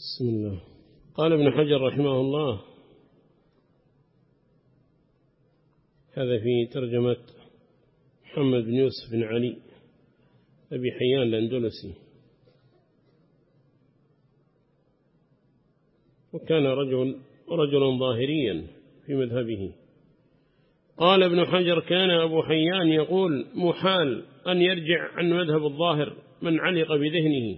بسم الله. قال ابن حجر رحمه الله هذا في ترجمة محمد بن يوسف بن علي أبي حيان الأندلسي، وكان رجلا ظاهريا في مذهبه. قال ابن حجر: كان أبو حيان يقول: محال أن يرجع عن مذهب الظاهر من علق بذهنه.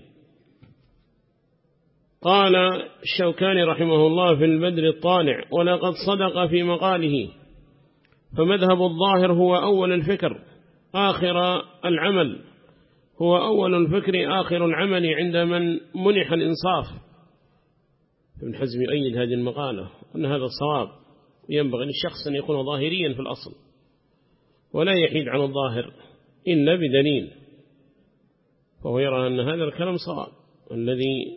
قال الشوكاني رحمه الله في البدر الطالع: ولقد صدق في مقاله، فمذهب الظاهر هو أول الفكر آخر العمل، هو أول الفكر آخر العمل عند من منح الإنصاف. ابن حزم يؤيد هذه المقالة أن هذا الصواب، ينبغي للشخص أن يكون ظاهريا في الأصل ولا يحيد عن الظاهر إلا بدليل، فهو يرى أن هذا الكلام صواب. الذي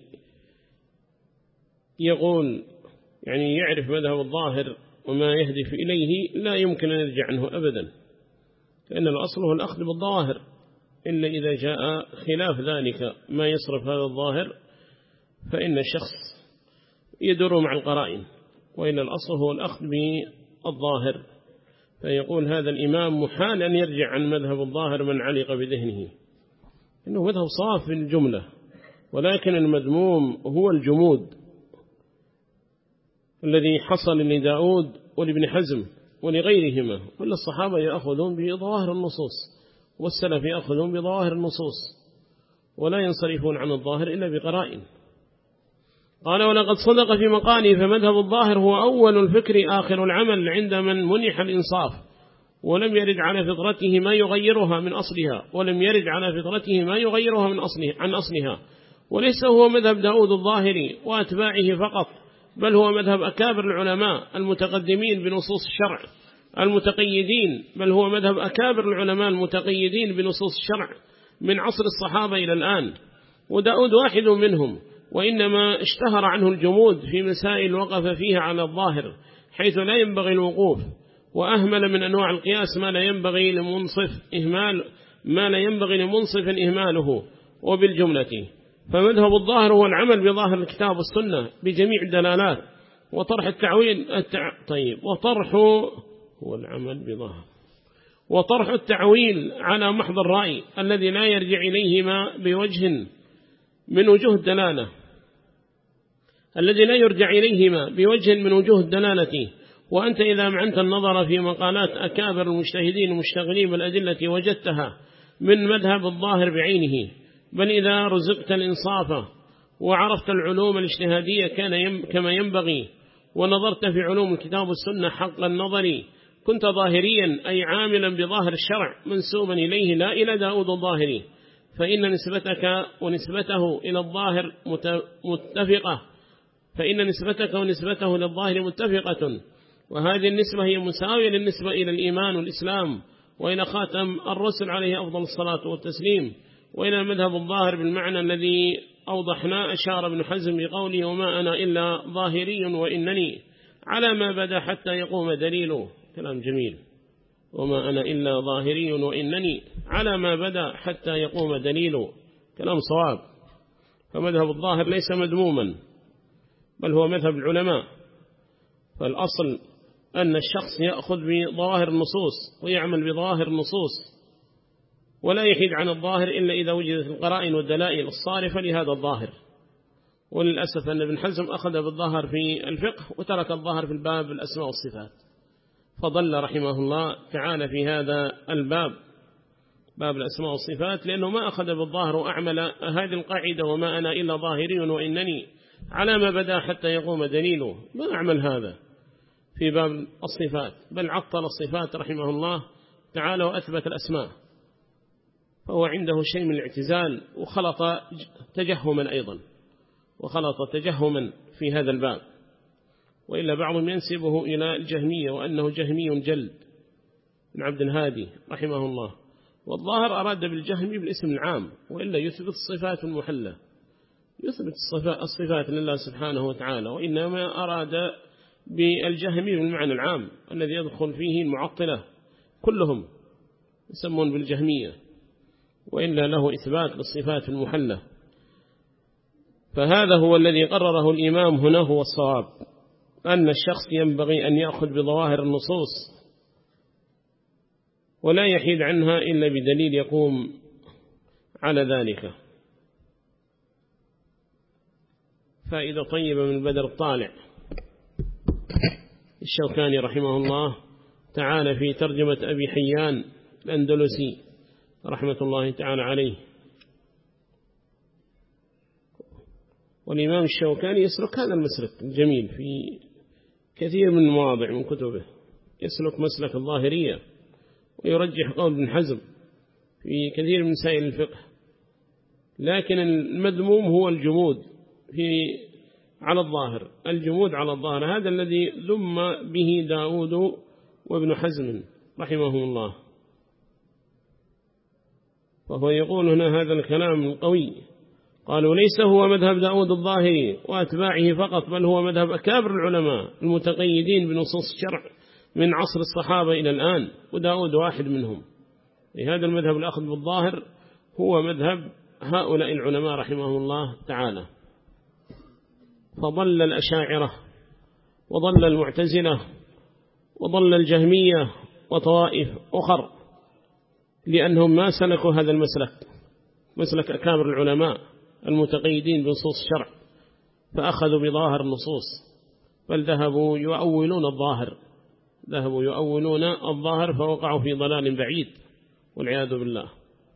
يقول يعني يعرف مذهب الظاهر وما يهدف إليه لا يمكن أن يرجع عنه أبدا، لأن الأصل هو الأخذ بالظواهر، إلا إذا جاء خلاف ذلك ما يصرف هذا الظاهر فإن الشخص يدور مع القرائن، وإلا الأصل هو الأخذ بالظاهر. فيقول هذا الإمام: محال أن يرجع عن مذهب الظاهر من علق بذهنه، إنه مذهب صاف في الجملة، ولكن المذموم هو الجمود الذي حصل لداود ولابن حزم ولغيرهما. ولا الصحابة يأخذون بظواهر النصوص، والسلف يأخذون بظواهر النصوص، ولا ينصرفون عن الظاهر إلا بقرائن. قال: ولقد صدق في مقاله، فمذهب الظاهر هو أول الفكر آخر العمل عند من منح الإنصاف، ولم يرد على فطرته ما يغيرها من أصلها، ولم يرد على فطرته ما يغيرها من عن أصلها. وليس هو مذهب داود الظاهري وأتباعه فقط، بل هو مذهب أكابر العلماء المتقدمين بنصوص الشرع المتقيدين، بل هو مذهب أكابر العلماء المتقيدين بنصوص الشرع من عصر الصحابة إلى الآن، وداود واحد منهم، وإنما اشتهر عنه الجمود في مسائل وقف فيها على الظاهر حيث لا ينبغي الوقوف، وأهمل من أنواع القياس ما لا ينبغي لمنصف إهماله. وبالجملة فمذهب الظاهر هو العمل بظاهر الكتاب والسنة بجميع الدلالات، وطرح التعويل هو العمل بظاهر، وطرح التعويل على محض الرأي الذي لا يرجع إليهما بوجه من وجوه الدلالة، وأنت إذا معنت النظر في مقالات أكابر المجتهدين المشتغلين بالأدلة وجدتها من مذهب الظاهر بعينه. بل إذا رزقت الإنصاف وعرفت العلوم الاجتهادية كما ينبغي، ونظرت في علوم الكتاب والسنة حق النظر، كنت ظاهريا أي عاملا بظاهر الشرع منسوبا إليه لا إلى داود الظاهري، فإن نسبتك ونسبته إلى الظاهر متفقة، فإن نسبتك ونسبته للظاهر متفقة، وهذه النسبة هي مساوية للنسبة إلى الإيمان والإسلام وإلى خاتم الرسل عليه أفضل الصلاة والتسليم، وإلى مذهب الظاهر بالمعنى الذي أوضحنا. أشار ابن حزم بقوله: وما أنا إلا ظاهري وإنني على ما بدا حتى يقوم دليله. كلام جميل. وما أنا إلا ظاهري وإنني على ما بدا حتى يقوم دليله، كلام صواب. فمذهب الظاهر ليس مذموما، بل هو مذهب العلماء. فالأصل أن الشخص يأخذ بظواهر النصوص ويعمل بظواهر النصوص، ولا يحيد عن الظاهر إلا إذا وجدت القرائن والدلائل الصارفة لهذا الظاهر. وللأسف أن ابن حزم أخذ بالظاهر في الفقه وترك الظاهر في الباب الأسماء والصفات، فضل رحمه الله تعالى في هذا الباب، باب الأسماء والصفات، لأنه ما أخذ بالظاهر وأعمل هذه القاعدة: وما أنا إلا ظاهري وإنني على ما بدا حتى يقوم دليله. ما أعمل هذا في باب الصفات، بل عطل الصفات رحمه الله تعالى وأثبت الأسماء، فهو عنده شيء من الاعتزال، وخلط تجهما في هذا الباب. وإلا بعضهم ينسبه إلى الجهمية وأنه جهمي جلد من عبد الهادي رحمه الله، والظاهر أراد بالجهم بالاسم العام، وإلا يثبت الصفات المحلة، يثبت الصفات لله سبحانه وتعالى، وإنما أراد بالجهمي بالمعنى العام الذي يدخل فيه المعطلة كلهم يسمون بالجهمية، وإلا له إثبات للصفات المحلة. فهذا هو الذي قرره الإمام هنا هو الصواب، أن الشخص ينبغي أن يأخذ بظواهر النصوص ولا يحيد عنها إلا بدليل يقوم على ذلك. فائدة طيبة من بدر الطالع. الشوكاني رحمه الله تعالى في ترجمة أبي حيان الأندلسي رحمة الله تعالى عليه. والإمام الشوكاني يسلك هذا المسلك الجميل في كثير من مواضع من كتبه، يسلك مسلك الظاهرية ويرجح قول ابن حزم في كثير من مسائل الفقه، لكن المذموم هو الجمود على الظاهر، الجمود على الظاهر، هذا الذي ذم به داود وابن حزم رحمهم الله. وهو يقول هنا هذا الكلام القوي، قالوا ليس هو مذهب داود الظاهري وأتباعه فقط، بل هو مذهب أكابر العلماء المتقيدين بنصوص الشرع من عصر الصحابة إلى الآن، وداود واحد منهم. لهذا المذهب الأخذ بالظاهر هو مذهب هؤلاء العلماء رحمهم الله تعالى. فضل الأشاعرة وضل المعتزلة وضل الجهمية وطوائف أخر، لأنهم ما سلكوا هذا المسلك، مسلك أكابر العلماء المتقيدين بنصوص الشرع، فأخذوا بظاهر النصوص، بل ذهبوا يؤولون الظاهر فوقعوا في ضلال بعيد والعياذ بالله.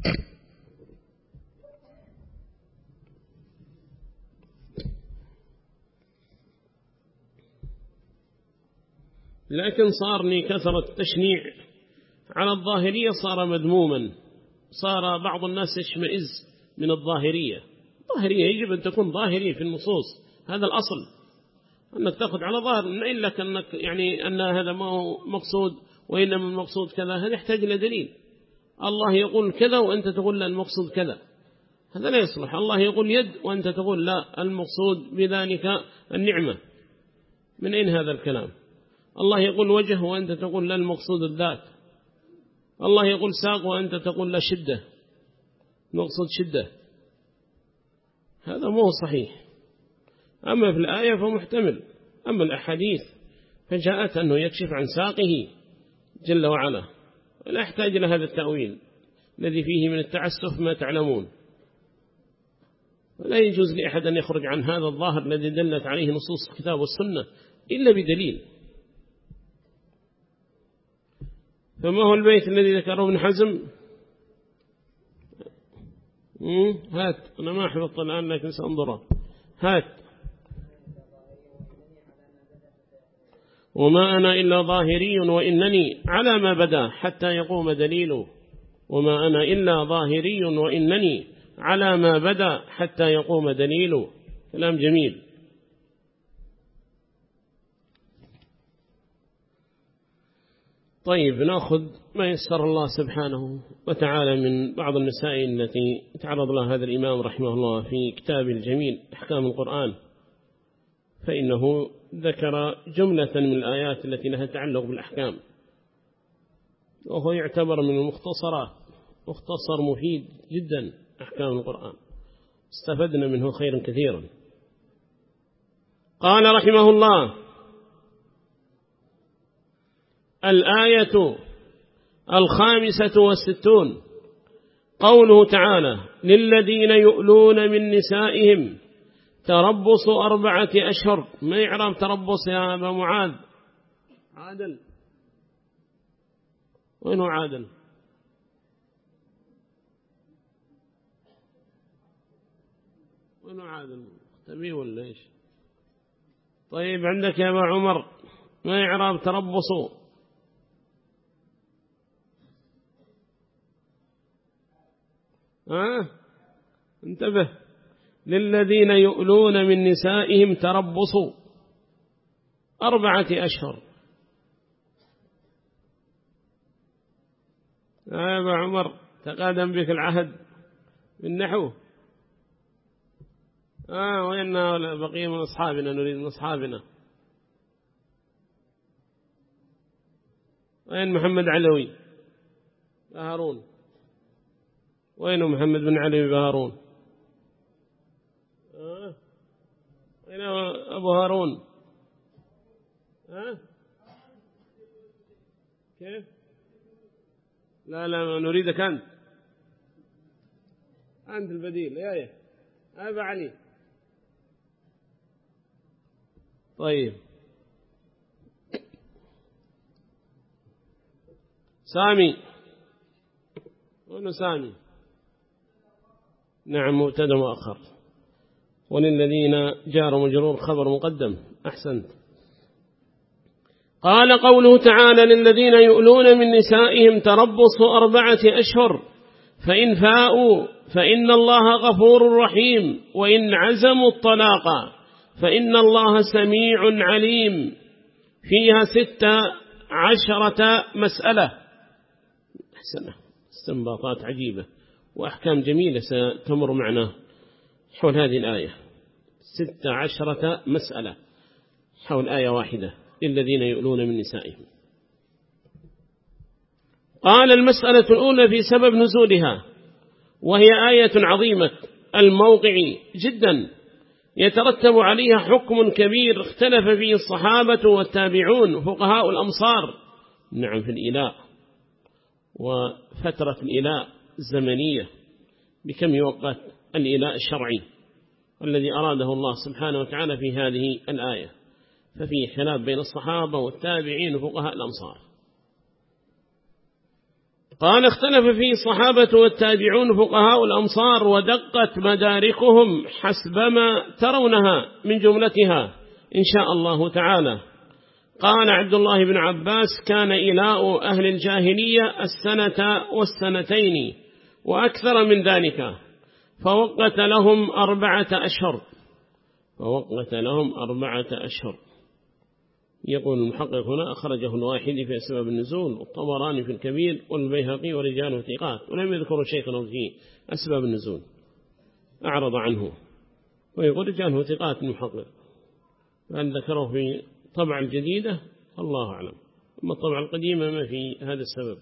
لكن صارني كثرة التشنيع على الظاهرية صار مذموما، صار بعض الناس يشمئز من الظاهرية. الظاهرية يجب أن تكون ظاهرية في النصوص، هذا الأصل، أنك تأخذ على ظاهر، من إن لك أنك يعني أن هذا ما هو مقصود وإنما المقصود كذا، هذا يحتاج إلى دليل. الله يقول كذا وأنت تقول لا المقصود كذا، هذا لا يصلح. الله يقول يد وأنت تقول لا المقصود بذلك النعمة، من أين هذا الكلام؟ الله يقول وجه وأنت تقول لا المقصود الذات. الله يقول ساق وأنت تقول لا شدة، المقصود شدة، هذا مو صحيح. أما في الآية فمحتمل، أما الأحاديث فجاءت أنه يكشف عن ساقه جل وعلا، لا يحتاج إلى هذا التأويل الذي فيه من التعسف ما تعلمون. ولا يجوز لأحد أن يخرج عن هذا الظاهر الذي دلت عليه نصوص الكتاب والسنة إلا بدليل. فما هو البيت الذي ذكره ابن حزم؟ هات، أنا ما حفظت الآن لكن سأنظره. هات. وما أنا إلا ظاهري وإنني على ما بدا حتى يقوم دليله. وما أنا إلا ظاهري وإنني على ما بدا حتى يقوم دليله. كلام جميل. طيب، نأخذ ما يسر الله سبحانه وتعالى من بعض المسائل التي تعرض لها هذا الإمام رحمه الله في كتاب الجميل أحكام القرآن، فإنه ذكر جملة من الآيات التي لها تعلق بالأحكام، وهو يعتبر من المختصرات، مختصر مفيد جدا أحكام القرآن، استفدنا منه خيرا كثيرا. قال رحمه الله: الآية 65 قوله تعالى: للذين يؤلون من نسائهم تربص 4 أشهر. ما يعرف تربص يا أبا معاذ؟ عادل، وينه عادل؟ وينه عادل؟ تبيه ولا إيش؟ طيب، عندك يا أبا عمر ما يعرف تربص؟ انتبه، للذين يؤلون من نسائهم تربصوا 4 أشهر. يا أبا عمر تقادم بك العهد بالنحو. وإننا بقية من أصحابنا، نريد من أصحابنا. وين محمد علوي بهارون؟ وين محمد بن علي بهارون؟ أين أبو هارون؟ ها؟ كيف؟ لا نريدك أنت البديل يا أبا علي. طيب سامي، وين سامي؟ نعم مبتدأ مؤخر، وللذين جار مجرور خبر مقدم. أحسنت. قال قوله تعالى للذين يؤلون من نسائهم تربص 4 أشهر فإن فاءوا فإن الله غفور رحيم وإن عزموا الطلاق فإن الله سميع عليم. فيها 16 مسألة. أحسنه، استنباطات عجيبة وأحكام جميلة ستمر معنا حول هذه الآية. 16 مسألة حول آية واحدة للذين يؤلون من نسائهم. قال المسألة الأولى في سبب نزولها، وهي آية عظيمة الموقع جدا يترتب عليها حكم كبير اختلف فيه الصحابة والتابعون فقهاء الأمصار. نعم، في الإلاء وفترة الإلاء الزمنية بكم يوقت الإلاء الشرعي الذي أراده الله سبحانه وتعالى في هذه الآية، ففي خلاف بين الصحابة والتابعين وفقهاء الأمصار. قال اختلف فيه الصحابة والتابعون فقهاء الأمصار ودقت مداركهم حسب ما ترونها من جملتها إن شاء الله تعالى. قال عبد الله بن عباس كان إلاء أهل الجاهلية 1 والسنتين وأكثر من ذلك، فوقت لهم 4 أشهر. يقول المحقق هنا أخرجه الواحدي في أسباب النزول والطبراني في الكبير والبيهقي ورجاله ثقات، ولم يذكر شيخنا في أسباب النزول، أعرض عنه، ويقول رجاله ثقات المحقق، فهل ذكره في طبع الجديدة الله أعلم، أما الطبع القديمة ما في هذا السبب.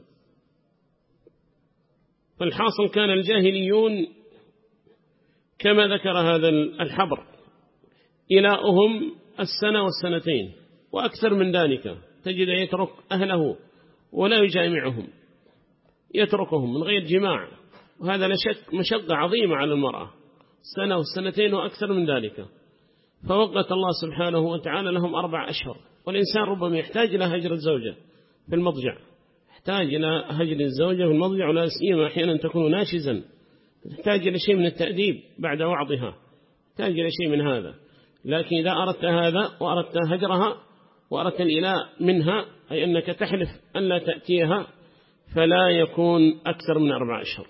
فالحاصل كان الجاهليون كما ذكر هذا الحبر إلاؤهم 1 والسنتين وأكثر من ذلك، تجد يترك أهله ولا يجامعهم، يتركهم من غير جماع، وهذا لا شك مشقة عظيمة على المرأة، 1 والسنتين وأكثر من ذلك. فوقت الله سبحانه وتعالى لهم 4 أشهر. والإنسان ربما يحتاج إلى هجر الزوجة في المضجع، يحتاج إلى هجر الزوجة في المضجع، ولا سيما أحيانا تكون ناشزا، تحتاج إلى شيء من التأديب بعد وعظها، تحتاج إلى شيء من هذا. لكن إذا أردت هذا وأردت هجرها وأردت الإلاء منها، أي أنك تحلف أن لا تأتيها، فلا يكون أكثر من 4 أشهر.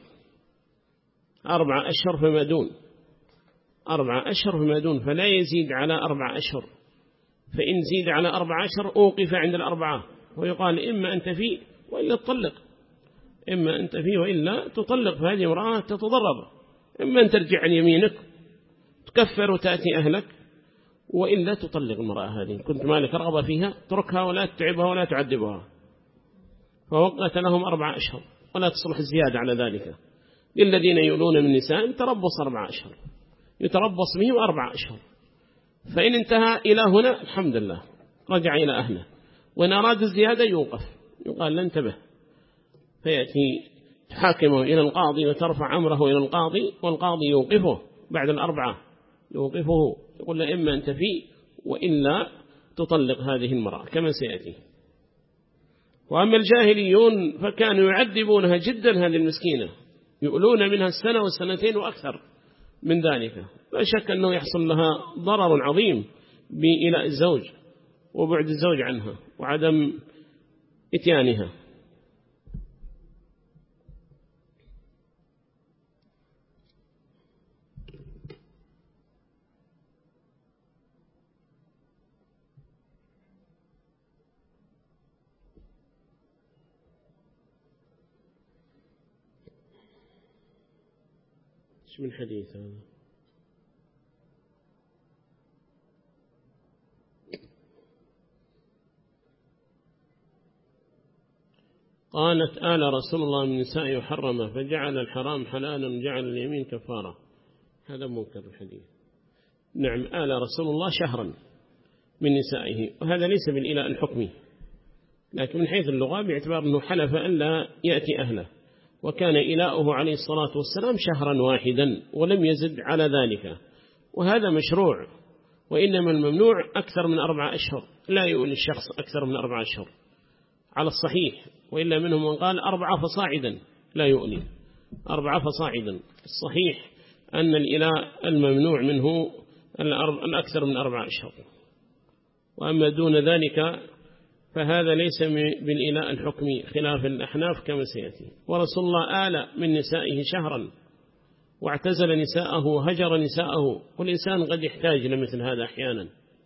4 أشهر فما دون، 4 أشهر فما دون، فلا يزيد على 4 أشهر. فإن زيد على 4 أشهر أوقف عند 4، ويقال إما أنت فيه وإلا تطلق، إما أنت فيه وإلا تطلق، فهذه امرأة تتضرر، إما أن ترجع عن يمينك تكفر وتأتي أهلك، وإلا تطلق المرأة هذه، كنت مالك رغبة فيها تركها ولا تتعبها ولا تعذبها. فوقت لهم 4 أشهر ولا تصلح الزيادة على ذلك. للذين يؤلون من نساء تربص 4 أشهر، يتربص بهم 4 أشهر، فإن انتهى إلى هنا الحمد لله رجع إلى أهله، وإن أراد الزيادة يوقف، يقال لا انتبه، فيأتي تحاكمه إلى القاضي وترفع أمره إلى القاضي، والقاضي يوقفه بعد 4، يوقفه يقول له إما أنت فيه وإلا تطلق هذه المرأة كما سيأتي. وأما الجاهليون فكانوا يعذبونها جدا، هذه المسكينة يؤلون منها 1 والسنتين وأكثر من ذلك. لا شك أنه يحصل لها ضرر عظيم بإلاء الزوج وبعد الزوج عنها وعدم إتيانها. من حديث هذا قالت آل رسول الله من نساء يحرمه فجعل الحرام حلالا وجعل اليمين كفارة. هذا منكر الحديث. نعم آل رسول الله شهرا من نسائه، وهذا ليس بالإلاء الحكمي، لكن من حيث اللغة باعتبار أنه حلف أن لا يأتي أهله، وكان إلاؤه عليه الصلاة والسلام شهرا واحدا ولم يزد على ذلك، وهذا مشروع. وإنما الممنوع أكثر من 4 أشهر، لا يؤني الشخص أكثر من 4 أشهر على الصحيح، وإلا منهم من قال 4 فصاعدا لا يؤني، 4 فصاعدا. الصحيح أن الإلاء الممنوع منه الأكثر من 4 أشهر، وأما دون ذلك فهذا ليس بالإلاء الحكمي خلاف الأحناف كما سيأتي. ورسول الله آل من نسائه شهرا واعتزل نساءه، هجر نساءه، والإنسان قد يحتاج لمثل هذا أحيانا.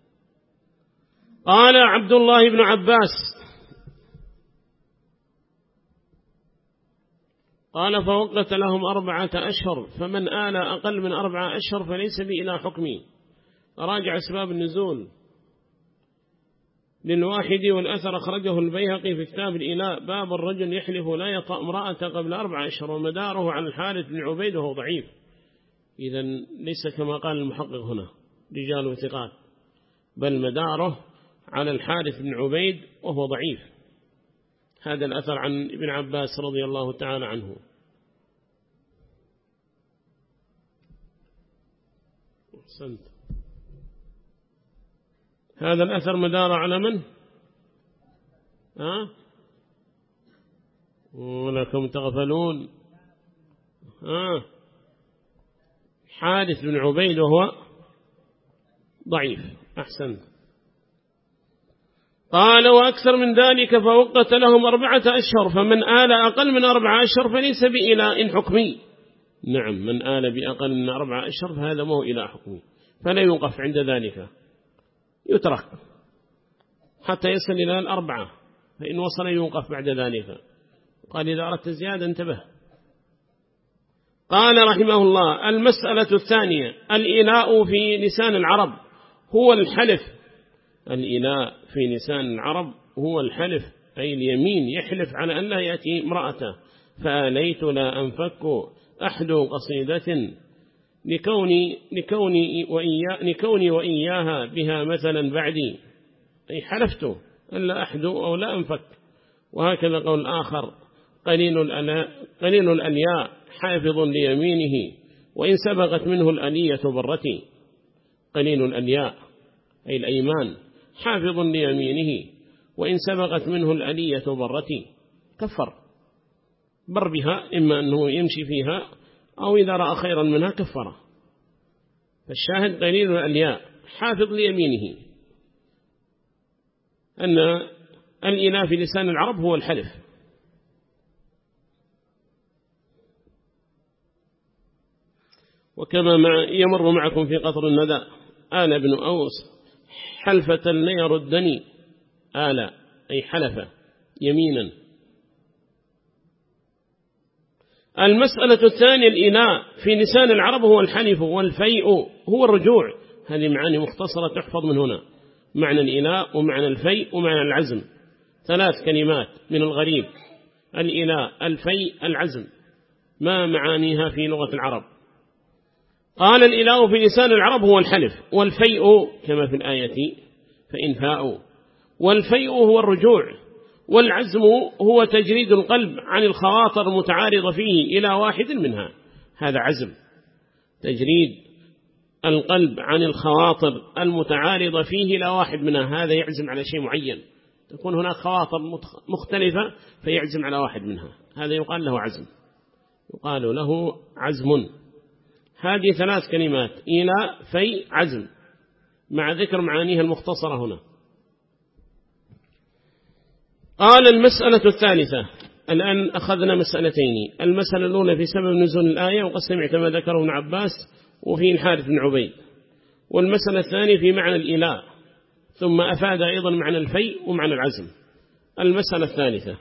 قال عبد الله بن عباس قال فوقت لهم 4 أشهر، فمن آل أقل من 4 أشهر فليس بإلاء حكمي. راجع أسباب النزول للواحد، والأثر أخرجه البيهقي في كتاب الإلاء، باب الرجل يحلف لا يطأ امرأة قبل 4 أشهر، ومداره عن الحارث بن عبيد وهو ضعيف. إذن ليس كما قال المحقق هنا رجال وثقات، بل مداره على الحارث بن عبيد وهو ضعيف. هذا الأثر عن ابن عباس رضي الله تعالى عنه. أحسنت. هذا الأثر مدار على من؟ ولكم تغفلون. حارث بن عبيد وهو ضعيف. أحسن. قال وأكثر من ذلك فوقت لهم 4 أشهر، فمن آل أقل من 4 أشهر فليس بإلاء حكمي. نعم، من آل بأقل من 4 أشهر فهذا ما هو إلاء حكمي، فلا يوقف عند ذلك، يترك حتى يصل إلى 4، فإن وصل يوقف بعد ذلك. قال إذا أردت زيادة انتبه. قال رحمه الله المسألة الثانية الإلاء في لسان العرب هو الحلف. الإلاء في لسان العرب هو الحلف، أي اليمين، يحلف على أن لا يأتي امرأته. فآليت لا أنفك أحد قصيدة لكوني وإياها بها مثلا بعدي، أي حلفت أن لا أحدو أو لا أنفك. وهكذا قول آخر قليل الألياء حافظ ليمينه وإن سبقت منه الألية برتي. قليل الألياء أي الأيمان، حافظ ليمينه وإن سبقت منه الألية برتي، كفر بر بها، إما أنه يمشي فيها أو إذا رأى خيرا منها كفره. فالشاهد قليل الألياء حافظ ليمينه، أن الإلاء في لسان العرب هو الحلف. وكما يمر معكم في قطر الندى آل بن أوس حلفة ليردني، آل أي حلف يمينا. المسألة الثانية الإلاء في لسان العرب هو الحلف، والفيء هو الرجوع. هذه معاني مختصرة تحفظ من هنا، معنى الإلاء ومعنى الفيء ومعنى العزم، 3 كلمات من الغريب: الإلاء، الفيء، العزم. ما معانيها في لغة العرب؟ قال الإلاء في لسان العرب هو الحلف، والفيء كما في الآية فإن فاءوا، والفيء هو الرجوع، والعزم هو تجريد القلب عن الخواطر المتعارضة فيه إلى واحد منها. هذا عزم، تجريد القلب عن الخواطر المتعارضة فيه إلى واحد منها، هذا يعزم على شيء معين، تكون هناك خواطر مختلفة فيعزم على واحد منها، هذا يقال له عزم، يقال له عزم. هذه 3 كلمات: إلاء، في، عزم، مع ذكر معانيها المختصرة هنا. قال المسألة الثالثة، الآن أخذنا مسألتين. المسألة الأولى في سبب نزول الآية، وقد سمعت ما ذكره ابن عباس وفيه الحارث بن عبيد. والمسألة الثانية في معنى الإلاء، ثم أفاد أيضا معنى الفيء ومعنى العزم. المسألة الثالثة،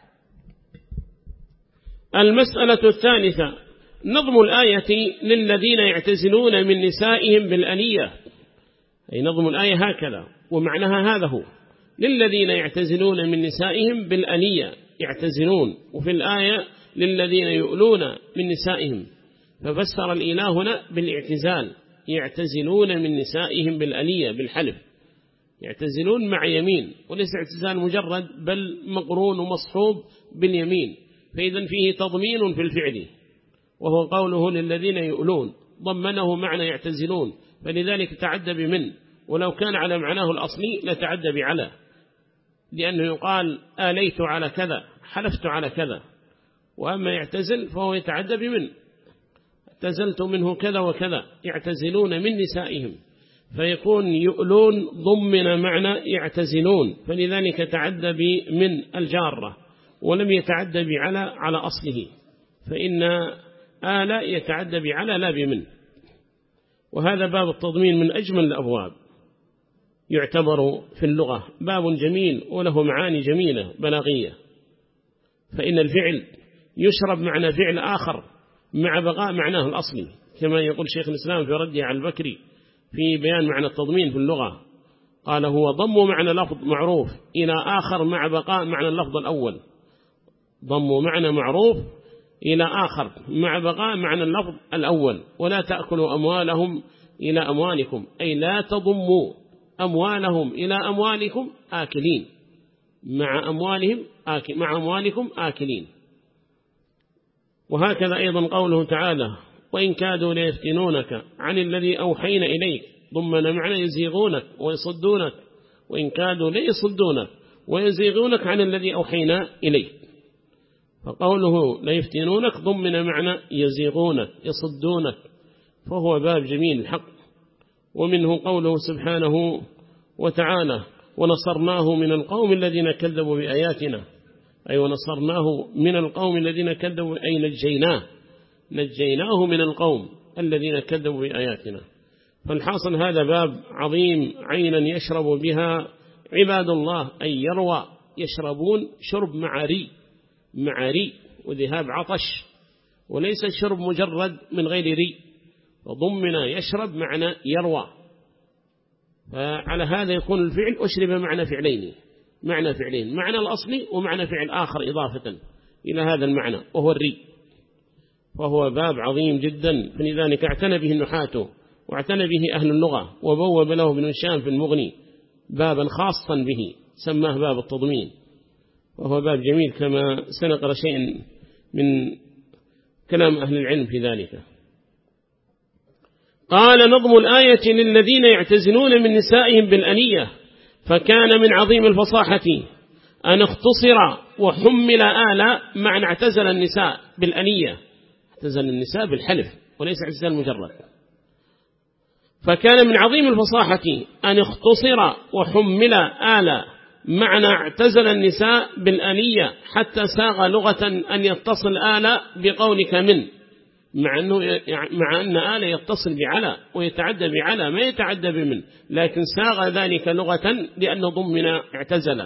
المسألة الثالثة نظم الآية للذين يعتزلون من نسائهم بالأنية، أي نظم الآية هكذا، ومعناها هذا هو: للذين يعتزلون من نسائهم بالأنية، يعتزلون، وفي الآية للذين يؤلون من نسائهم، ففسر الإله هنا بالاعتزال يعتزلون من نسائهم بالأنية بالحلف، يعتزلون مع يمين، وليس اعتزال مجرد بل مقرون ومصحوب باليمين، فإذا فيه تضمين في الفعل، وهو قوله للذين يؤلون ضمنه معنى يعتزلون، فلذلك تعدى بمن، ولو كان على معناه الأصلي لتعدى بعلى، لأنه يقال آليت على كذا، حلفت على كذا. وأما يعتزل فهو يتعدى بمن، اعتزلت منه كذا وكذا، يعتزلون من نسائهم، فيكون يؤلون ضمن معنى يعتزلون، فلذلك تعدى بمن الجارة ولم يتعدى بعلى على أصله، فإن آل يتعدى بعلى لا بمن. وهذا باب التضمين من أجمل الأبواب، يعتبر في اللغة باب جميل وله معاني جميلة بلاغية، فإن الفعل يشرب معنى فعل آخر مع بقاء معناه الأصلي، كما يقول شيخ الإسلام في رده على البكري في بيان معنى التضمين في اللغة، قال هو ضم معنى لفظ معروف إلى آخر مع بقاء معنى اللفظ الأول، ضم معنى معروف إلى آخر مع بقاء معنى اللفظ الأول. ولا تأكلوا أموالهم إلى أموالكم، أي لا تضموا أموالهم إلى أموالكم آكلين، مع أموالكم آكلين. وهكذا أيضا قوله تعالى وإن كادوا ليفتنونك عن الذي أوحينا إليك، ضمن معنى يزيغونك ويصدونك، وإن كادوا ليصدونك ويزيغونك عن الذي أوحينا إليك، فقوله ليفتنونك ضمن معنى يزيغونك يصدونك، فهو باب جميل الحق. ومنه قوله سبحانه وتعالى ونصرناه من القوم الذين كذبوا بآياتنا، أي ونصرناه من القوم الذين كذبوا، أي نجيناه من القوم الذين كذبوا بآياتنا. فالحاصل هذا باب عظيم عينا يشرب بها عباد الله، أي يروى، يشربون شرب مع ري وذهاب عطش، وليس الشرب مجرد من غير ري، وضمنا يشرب معنى يروى. فعلى هذا يكون الفعل أشرب معنى فعلين، معنى الأصلي ومعنى فعل آخر إضافة إلى هذا المعنى وهو الري. وهو باب عظيم جدا، فلذلك اعتنى به النحاة واعتنى به أهل اللغة، وبوب له ابن هشام في المغني بابا خاصا به سماه باب التضمين، وهو باب جميل كما سنقرأ شيء من كلام أهل العلم في ذلك. قال نظم الآية للذين يعتزلون من نسائهم بالأنية، فكان من عظيم الفصاحة أن اختصر وحمل آلا معنى اعتزل النساء بالأنية، اعتزل النساء بالحلف وليس اعتزال مجرد. فكان من عظيم الفصاحة أن اختصر وحمل آلا معنى اعتزل النساء بالأنية، حتى ساغ لغة أن يتصل آلا بقولك من، مع أن آلا يتصل بعلى ويتعدى بعلى ما يتعدى بمن، لكن ساغ ذلك لغة لأنه ضمن اعتزل.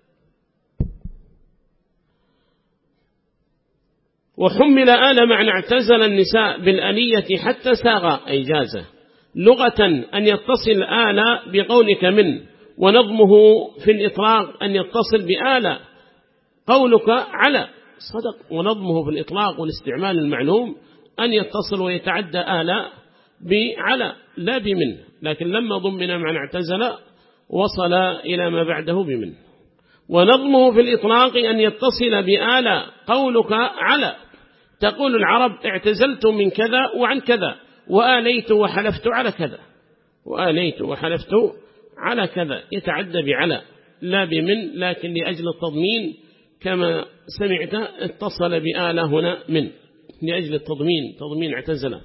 وحمل آلا معنى اعتزل النساء بالأنية حتى ساغ أي جازه لغة أن يتصل آلا بقولك من، ونظمه في الإطلاق أن يتصل بآلا قولك على صدق، ونظمه في الإطلاق والاستعمال المعلوم أن يتصل ويتعدى آلا بعلى لا بمن، لكن لما ضمن معنى اعتزل وصل إلى ما بعده بمن. ونظمه في الإطلاق أن يتصل بآلا قولك على، تقول العرب اعتزلت من كذا وعن كذا، وآليت وحلفت على كذا، وآليت وحلفت على كذا، يتعدى بعلى لا بمن، لكن لأجل التضمين كما سمعت اتصل بآلا هنا من، لأجل التضمين، تضمين اعتزل.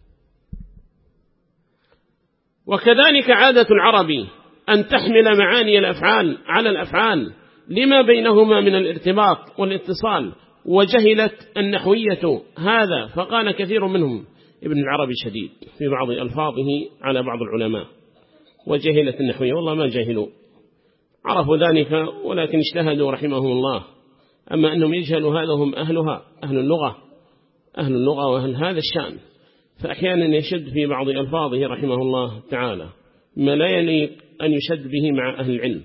وكذلك عادة العرب أن تحمل معاني الأفعال على الأفعال لما بينهما من الارتباط والاتصال، وجهلت النحوية هذا، فقال كثير منهم ابن العربي شديد في بعض ألفاظه على بعض العلماء، وجهلت النحوية، والله ما جاهلوا، عرفوا ذلك ولكن اجتهدوا رحمهم الله. أما أنهم يجهلوا هذا هم أهلها، أهل اللغة وأهل هذا الشأن، فأحيانا يشد في بعض ألفاظه رحمه الله تعالى ما لا يليق أن يشد به مع أهل العلم.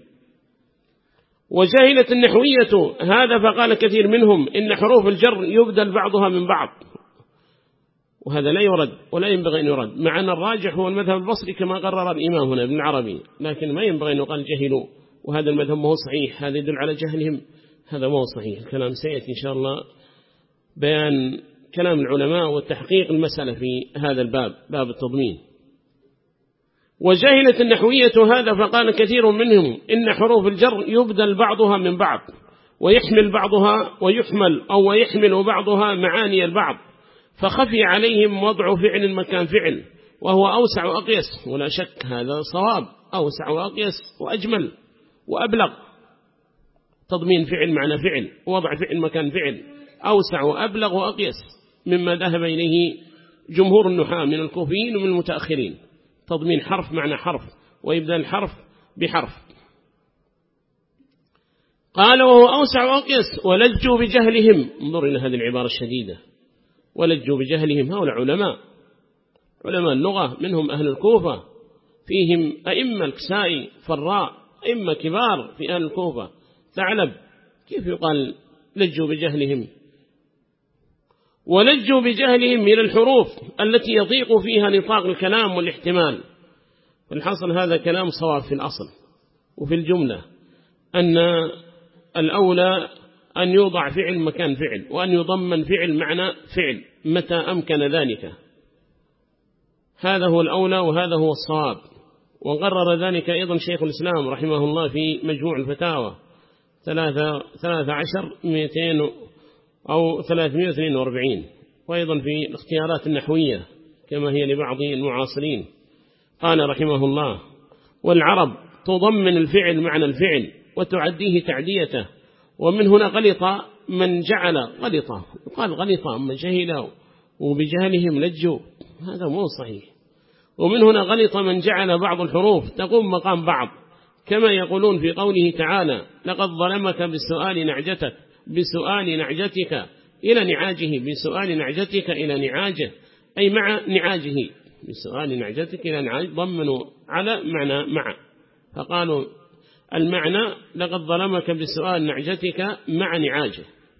وجهلت النحوية هذا، فقال كثير منهم إن حروف الجر يبدل بعضها من بعض، وهذا لا يرد ولا ينبغي أن يرد، مع أن الراجح هو المذهب البصري كما قرر الإمام هنا ابن العربي، لكن ما ينبغي أن يقال جهلوا، وهذا المذهب ما هو صحيح، هذا يدل على جهلهم، هذا ما هو صحيح. الكلام سيأتي إن شاء الله بيان كلام العلماء والتحقيق المسألة في هذا الباب، باب التضمين. وجهلت النحوية هذا فقال كثير منهم إن حروف الجر يبدل بعضها من بعض ويحمل بعضها ويحمل بعضها معاني البعض، فخفي عليهم وضع فعل مكان فعل، وهو أوسع وأقيس، ولا شك هذا صواب، أوسع وأقيس وأجمل وأبلغ. تضمين فعل معنى فعل ووضع فعل مكان فعل أوسع وأبلغ وأقيس مما ذهب إليه جمهور النحاة من الكوفيين ومن المتأخرين. تضمين حرف معنى حرف ويبدأ الحرف بحرف. قال وهو أوسع وأقيس ولجوا بجهلهم. انظر إلى هذه العبارة الشديدة، ولجوا بجهلهم. هؤلاء علماء اللغة، منهم أهل الكوفة، فيهم أئمة الكسائي فراء، أئمة كبار في أهل الكوفة، ثعلب، كيف يقال لجوا بجهلهم؟ ولجوا بجهلهم من الحروف التي يضيق فيها نطاق الكلام والاحتمال. فالحصل هذا كلام صواب في الأصل وفي الجملة، أن الأولى أن يوضع فعل مكان فعل، وأن يضمن فعل معنى فعل متى أمكن ذلك، هذا هو الأولى وهذا هو الصواب. وقرر ذلك أيضا شيخ الإسلام رحمه الله في مجموع الفتاوى 342، وأيضا في الاختيارات النحوية كما هي لبعض المعاصرين. قال رحمه الله: والعرب تضمن الفعل معنى الفعل وتعديه تعديته، ومن هنا غلط من جعل غلطة، يقال غلطة أما جهلوا وبجهلهم لجوا، هذا مو صحيح. ومن هنا غلط من جعل بعض الحروف تقوم مقام بعض، كما يقولون في قوله تعالى: لقد ظلمك بسؤال نعجتك إلى نعاجه، بسؤال نعجتك إلى نعاجه، أي مع نعاجه، بسؤال نعجتك إلى نعاجه، ضمنوا على معنى مع، فقالوا المعنى لقد ظلمك بسؤال نعجتك مع نعاجه،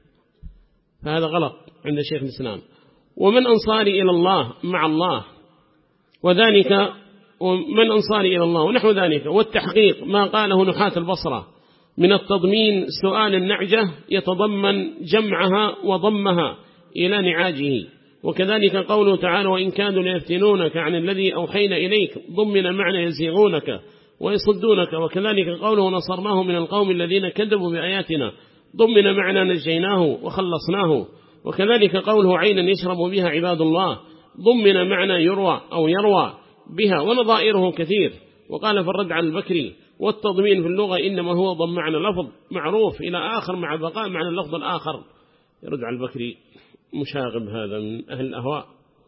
فهذا غلط عند شيخ الإسلام. ومن أنصاري إلى الله مع الله، وذلك ومن أنصاري إلى الله ونحو ذلك. والتحقيق ما قاله نحاة البصرة من التضمين سؤال النعجة يتضمن جمعها وضمها إلى نعاجه. وكذلك قوله تعالى: وإن كانوا ليفتنونك عن الذي أوحينا إليك، ضمن معنى يزيغونك ويصدونك. وكذلك قوله: نصرناه من القوم الذين كذبوا بآياتنا، ضمن معنى نجيناه وخلصناه. وكذلك قوله: عينا يشرب بها عباد الله، ضمن معنى يروى أو يروى بها، ونظائره كثير. وقال في الرد على البكري: والتضمين في اللغة إنما هو ضم معنى لفظ معروف إلى آخر مع بقاء معنى اللفظ الآخر. يرد على البكري مشاغب هذا من أهل الأهواء.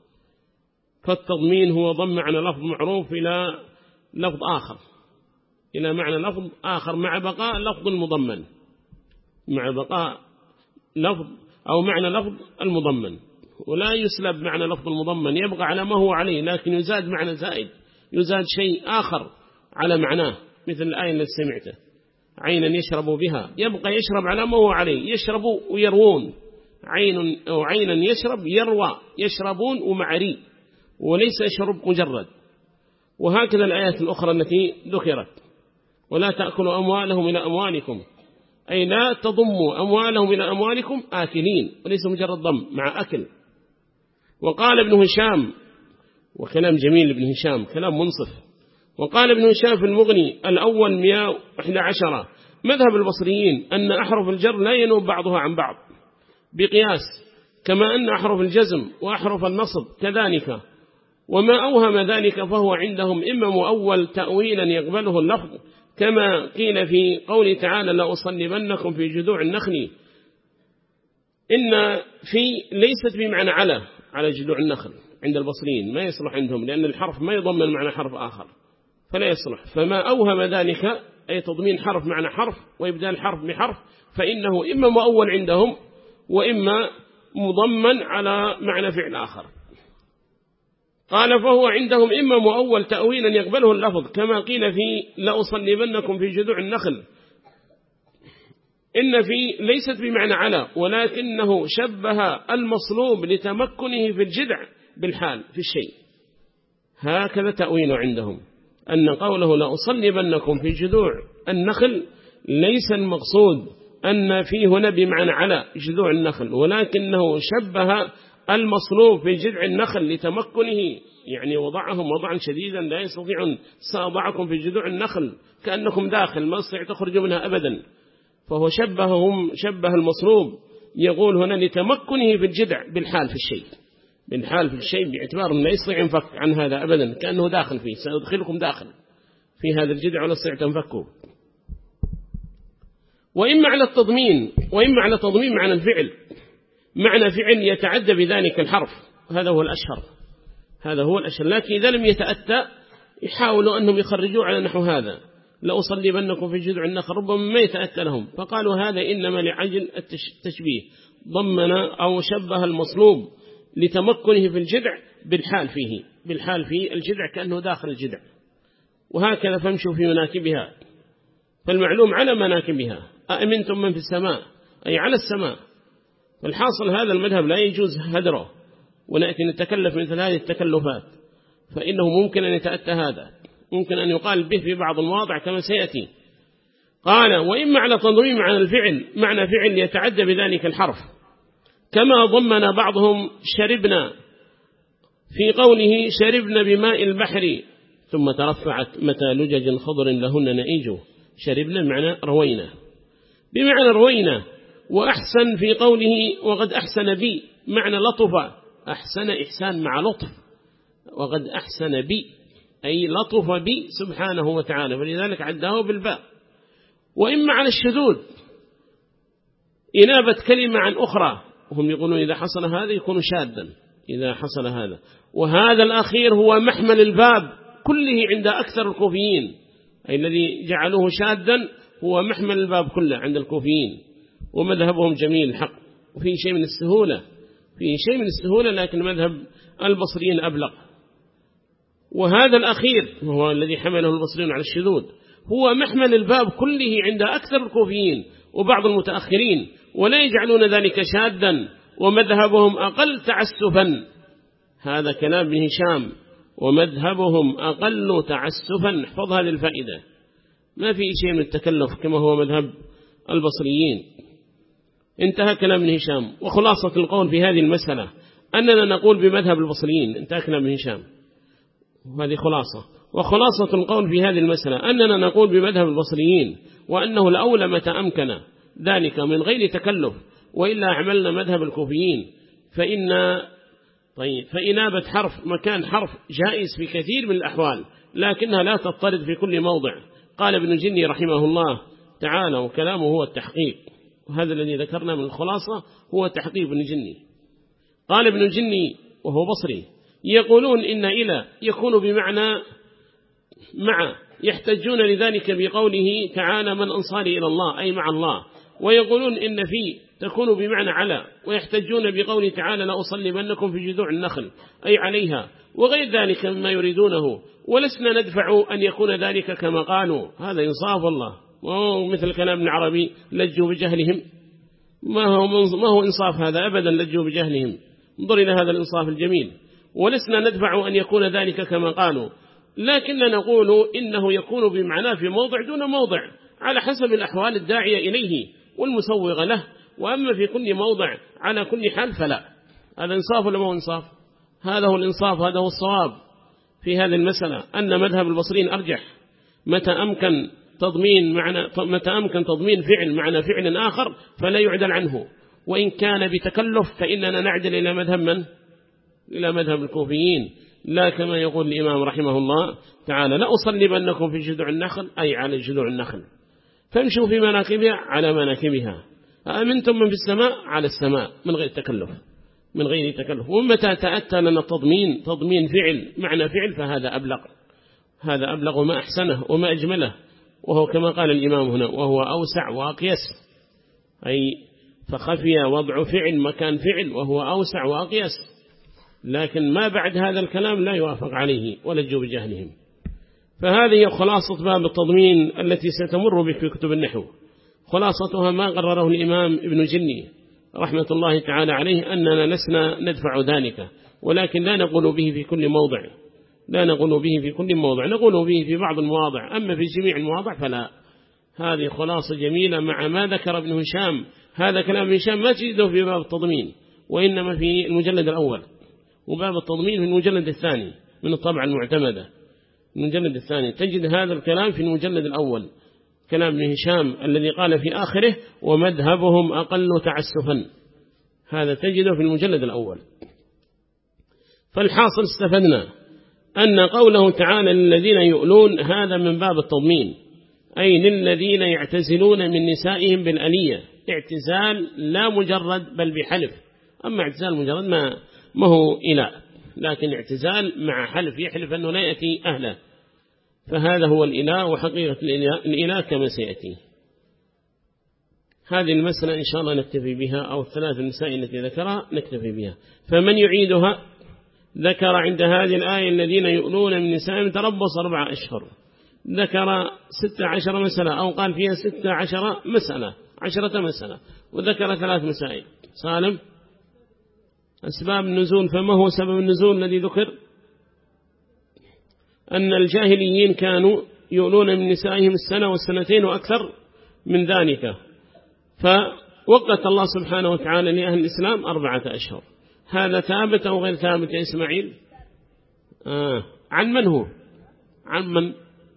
فالتضمين هو ضم معنى لفظ معروف إلى لفظ آخر، إلى معنى لفظ آخر مع بقاء لفظ المضمن، مع بقاء لفظ أو معنى لفظ المضمن، ولا يسلب معنى لفظ المضمن، يبقى على ما هو عليه، لكن يزاد معنى زائد، يزاد شيء آخر على معناه، مثل الآية التي سمعته: عينا يشرب بها، يبقى يشرب على ما هو عليه، يشرب ويروون، عين أو عينا يشرب يروى، يشربون ومعري، وليس يشرب مجرد. وهكذا الآيات الأخرى التي ذكرت: ولا تأكلوا أموالهم إلى أموالكم، أي لا تضموا أموالهم إلى أموالكم آكلين، وليس مجرد ضم مع أكل. وقال ابن هشام، وكلام جميل ابن هشام، كلام منصف، وقال ابن هشام في المغني الأول 111: مذهب البصريين أن أحرف الجر لا ينوب بعضها عن بعض بقياس، كما أن أحرف الجزم وأحرف النصب كذلك، وما أوهم ذلك فهو عندهم إما مؤول تأويلا يقبله اللفظ، كما قيل في قوله تعالى: لأصلبنكم في جذوع النخل. إن في ليست بمعنى على جذوع النخل عند البصريين، ما يصلح عندهم، لأن الحرف ما يضمن معنى حرف آخر فلا يصلح. فما أوهم ذلك أي تضمين حرف معنى حرف وإبدال حرف بحرف، فإنه إما مؤول عندهم وإما مضمن على معنى فعل آخر. قال: فهو عندهم إما مؤول تأويلا يقبله اللفظ، كما قيل في لأصلبنكم في جذوع النخل. إن في ليست بمعنى على، ولكنه شبه المصلوب لتمكنه في الجذع بالحال في الشيء. هكذا تأويل عندهم، أن قوله لأصلبنكم في جذوع النخل ليس المقصود أن فيه هنا بمعنى على جذوع النخل، ولكنه شبه المصلوب في جذع النخل لتمكنه، يعني وضعهم وضعا شديدا لا يستطيعون، سأضعكم في جذوع النخل كأنكم داخل ما استطيع تخرجوا منها أبدا. فهو شبه المصلوب يقول هنا لتمكنه في الجذع بالحال في الشيء، بالحال في الشيء باعتبار أنه لا يستطيع ينفك عن هذا أبدا، كأنه داخل فيه، سأدخلكم داخل في هذا الجذع ولا استطيع تنفكوا. وإما على التضمين وإما على تضمين معنى الفعل، معنى فعل يتعدى بذلك الحرف، هذا هو الأشهر، هذا هو الأشهر. لكن إذا لم يتأتى يحاولوا أنهم يخرجوا على نحو هذا، لأصلبنكم في جذع النخل، ربما ما يتأتى لهم، فقالوا هذا إنما لعجل التشبيه، ضمن أو شبه المصلوب لتمكنه في الجذع بالحال فيه، بالحال في الجذع كأنه داخل الجذع. وهكذا فامشوا في مناكبها، فالمعلوم على مناكبها. أأمنتم من في السماء أي على السماء. فالحاصل هذا المذهب لا يجوز هدره، ونأتي نتكلف مثل هذه التكلفات، فإنه ممكن أن يتأتى هذا، ممكن أن يقال به في بعض المواضع كما سيأتي. قال وإما على تضمين معنى الفعل، معنى فعل يتعدى بذلك الحرف، كما ضمن بعضهم شربنا في قوله شربنا بماء البحر ثم ترفعت متى لجج خضر لهن نئيج. شربنا بمعنى روينا، بمعنى روينا. وأحسن في قوله وقد أحسن بي، معنى لطف، أحسن إحسان مع لطف، وقد أحسن بي أي لطف بي سبحانه وتعالى، ولذلك عداه بالباء. وإما على الشذوذ، إنابة كلمة عن أخرى، وهم يقولون إذا حصل هذا يكون شاذا، إذا حصل هذا. وهذا الأخير هو محمل الباب كله عند أكثر الكوفيين، أي الذي جعلوه شاذا هو محمل الباب كله عند الكوفيين، ومذهبهم جميل الحق، وفيه شيء من السهولة، فيه شيء من السهولة، لكن مذهب البصريين أبلغ. وهذا الأخير هو الذي حمله البصريين على الشذوذ، هو محمل الباب كله عند أكثر الكوفيين وبعض المتأخرين، ولا يجعلون ذلك شاذا، ومذهبهم أقل تعسفا. هذا كلام ابن هشام، ومذهبهم أقل تعسفا. احفظ هذه الفائدة، ما في شيء من التكلف كما هو مذهب البصريين. انتهى كلام ابن هشام. وخلاصة القول في هذه المسألة أننا نقول بمذهب البصريين، انتهى كلام ابن هشام، وهذه خلاصة. وخلاصة القول في هذه المسألة أننا نقول بمذهب البصريين، وأنه الأولى متى أمكن ذلك من غير تكلف، وإلا عملنا مذهب الكوفيين. فإنابة حرف مكان حرف جائز في كثير من الأحوال، لكنها لا تضطرد في كل موضع. قال ابن جني رحمه الله تعالى، وكلامه هو التحقيق، وهذا الذي ذكرنا من الخلاصة هو تحقيق ابن جني. قال ابن جني وهو بصري، يقولون إن إلى يكون بمعنى مع، يحتجون لذلك بقوله تعالى من أنصاري إلى الله أي مع الله. ويقولون إن في تكون بمعنى على، ويحتجون بقوله تعالى لأصلبنكم في جذوع النخل أي عليها، وغير ذلك مما يريدونه. ولسنا ندفع أن يكون ذلك كما قالوا، هذا إنصاف الله، مثل كلام ابن عربي لجوا بجهلهم، ما هو إنصاف هذا أبدا، لجوا بجهلهم. انظر إلى هذا الإنصاف الجميل. ولسنا ندفع أن يكون ذلك كما قالوا، لكن نقول إنه يكون بمعنى في موضع دون موضع على حسب الأحوال الداعية إليه والمسوغ له، وأما في كل موضع على كل حال فلا. هذا إنصاف ولا ما هو إنصاف؟ هذا هو الإنصاف، هذا هو الصواب في هذه المسألة، أن مذهب البصريين أرجح. متى أمكن تضمين فعل معنى فعل آخر فلا يعدل عنه، وإن كان بتكلف فإننا نعدل إلى مذهب من؟ إلى مذهب الكوفيين، لا كما يقول الإمام رحمه الله تعالى لأصلبنكم في جذوع النخل أي على جذوع النخل، فامشوا في مناكبها على مناكبها، أأمنتم من في السماء على السماء، من غير تكلف، من غير تكلف. ومتى تأتى لنا تضمين فعل معنى فعل فهذا أبلغ، هذا أبلغ وما أحسنه وما أجمله، وهو كما قال الإمام هنا وهو أوسع وأقيس، أي فخفي وضع فعل مكان فعل وهو أوسع وأقيس، لكن ما بعد هذا الكلام لا يوافق عليه ولجوا بجهلهم. فهذه خلاصة باب التضمين التي ستمر بك في كتب النحو. خلاصتها ما قرره الإمام ابن جني رحمة الله تعالى عليه، أننا لسنا ندفع ذلك، ولكن لا نقول به في كل موضع، لا نقول به في كل موضع، نقول به في بعض المواضع، أما في جميع المواضع فلا. هذه خلاصة جميلة مع ما ذكر ابن هشام. هذا كلام هشام ما تجده في باب التضمين، وإنما في المجلد الأول، وباب التضمين في المجلد الثاني من الطبعة المعتمدة. المجلد الثاني تجد هذا الكلام في المجلد الأول، كلام ابن هشام الذي قال في آخره ومذهبهم أقل تعسفا، هذا تجده في المجلد الأول. فالحاصل استفدنا أن قوله تعالى للذين يؤلون هذا من باب التضمين، أي للذين يعتزلون من نسائهم بالأنية، اعتزال لا مجرد بل بحلف. أما اعتزال مجرد ما هو إله، لكن اعتزال مع حلف، يحلف أنه لا يأتي أهله، فهذا هو الإله وحقيقة الإله كما سيأتي. هذه المسألة إن شاء الله نكتفي بها، أو الثلاث المسائل التي ذكرها نكتفي بها. فمن يعيدها ذكر عند هذه الآية الذين يؤلون من نسائهم تربص 4 أشهر، ذكر 16 مسألة، أو قال فيها 16 مسألة، 10 مسألة، وذكر 3 مسائل. سالم أسباب النزول، فما هو سبب النزول الذي ذكر؟ أن الجاهليين كانوا يؤلون من نسائهم 1 و2 وأكثر من ذلك، فوقت الله سبحانه وتعالى لأهل الإسلام 4 أشهر. هذا ثابت أو غير ثابت يا إسماعيل؟ عن من هو؟ عن من؟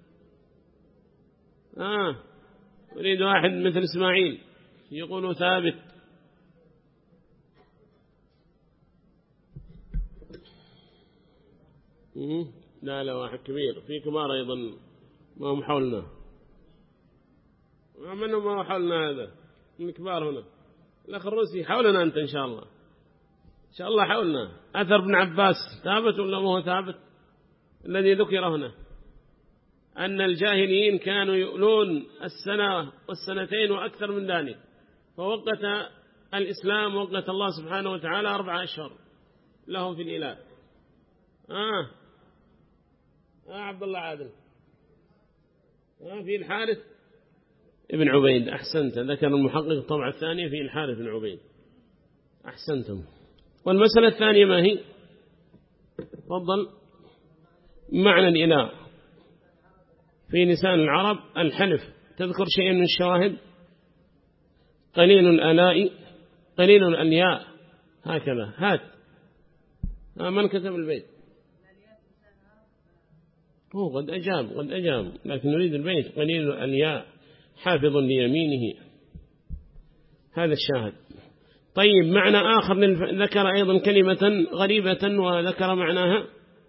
أريد واحد مثل إسماعيل يقول ثابت. لا واحد كبير، في كبار أيضا ما هم حولنا. منهم ما هو حولنا، هذا من كبار هنا. الأخ الروسي حولنا أنت إن شاء الله، إن شاء الله حولنا. أثر ابن عباس ثابت ولا ما هو ثابت؟ الذي ذكر هنا أن الجاهليين كانوا يؤلون 1 و2 وأكثر من ذلك، فوقت الإسلام وقت الله سبحانه وتعالى 4 أشهر لهم في الإله. عبد الله عادل، في الحارث ابن عبيد. أحسنت، ذكر المحقق الطبعة الثانية في الحارث بن عبيد. أحسنتم. والمسألة الثانية ما هي؟ تفضل. معنى الإله في لسان العرب الحلف. تذكر شيئا من الشواهد؟ قليل الآلاء قليل الألياء، هكذا. هات من كتب البيت؟ هو قد أجاب، لكن نريد البيت. قليل الألياء حافظ ليمينه، هذا الشاهد. طيب معنى آخر ذكر أيضا كلمة غريبة وذكر معناها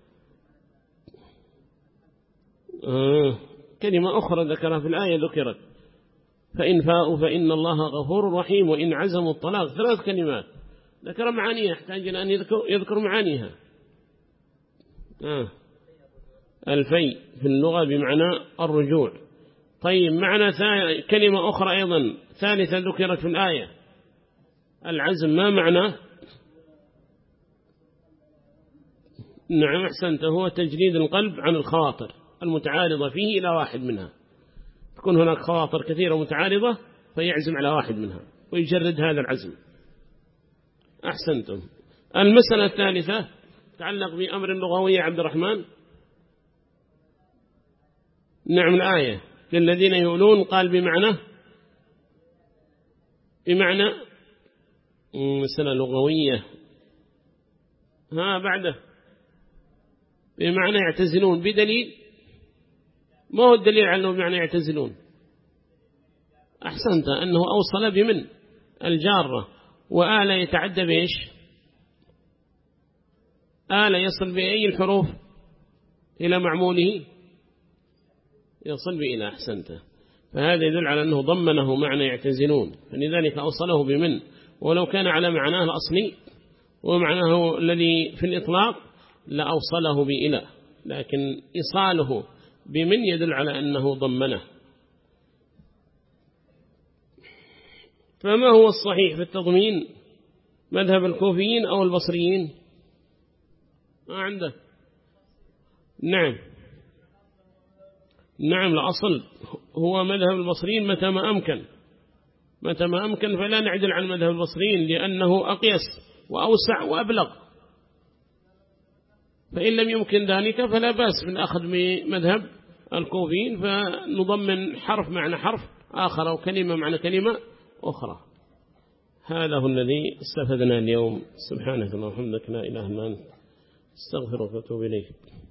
كلمة أخرى ذكرها في الآية، ذكرت فإن فاءوا فإن الله غفور رحيم، وإن عزموا الطلاق. 3 كلمات ذكر معانيها، يحتاج إلى أن يذكر معانيها. الفي في اللغة بمعنى الرجوع. طيب معنى كلمة أخرى أيضا ثالثة ذكرت في الآية، العزم، ما معناه؟ نعم أحسنت، هو تجريد القلب عن الخواطر المتعارضة فيه إلى واحد منها. تكون هناك خواطر كثيرة متعارضة فيعزم على واحد منها ويجرد هذا العزم. أحسنتم. المسألة الثالثة تعلق بأمر لغوي يا عبد الرحمن. نعم الآية للذين يؤلون قال بمعنى مسألة لغوية. بعده بمعنى يعتزلون، بدليل. ما هو الدليل على أنه بمعنى يعتزلون؟ أحسنت، أنه أوصل بمن الجارة، وآل يتعدى بإيش؟ آل يصل بأي الحروف إلى معموله؟ يصل بإلى. أحسنت، فهذا يدل على أنه ضمنه معنى يعتزلون، فلذلك أوصله بمن. ولو كان على معناه الأصلي ومعناه الذي في الإطلاق لأوصله بإلى، لكن إصاله بمن يدل على أنه ضمنه. فما هو الصحيح في التضمين؟ مذهب الكوفيين أو البصريين؟ ما عنده؟ نعم الأصل هو مذهب البصريين متى ما أمكن، فلا نعدل عن مذهب البصريين لأنه أقيس وأوسع وأبلغ. فإن لم يمكن ذلك فلا بأس بالأخذ بمذهب الكوفيين، فنضمن حرف معنى حرف آخر أو كلمة معنى كلمة أخرى. هذا هو الذي استفدنا اليوم. سبحانك اللهم وبحمدك لا إله إلا أنت استغفرك وأتوب إليك.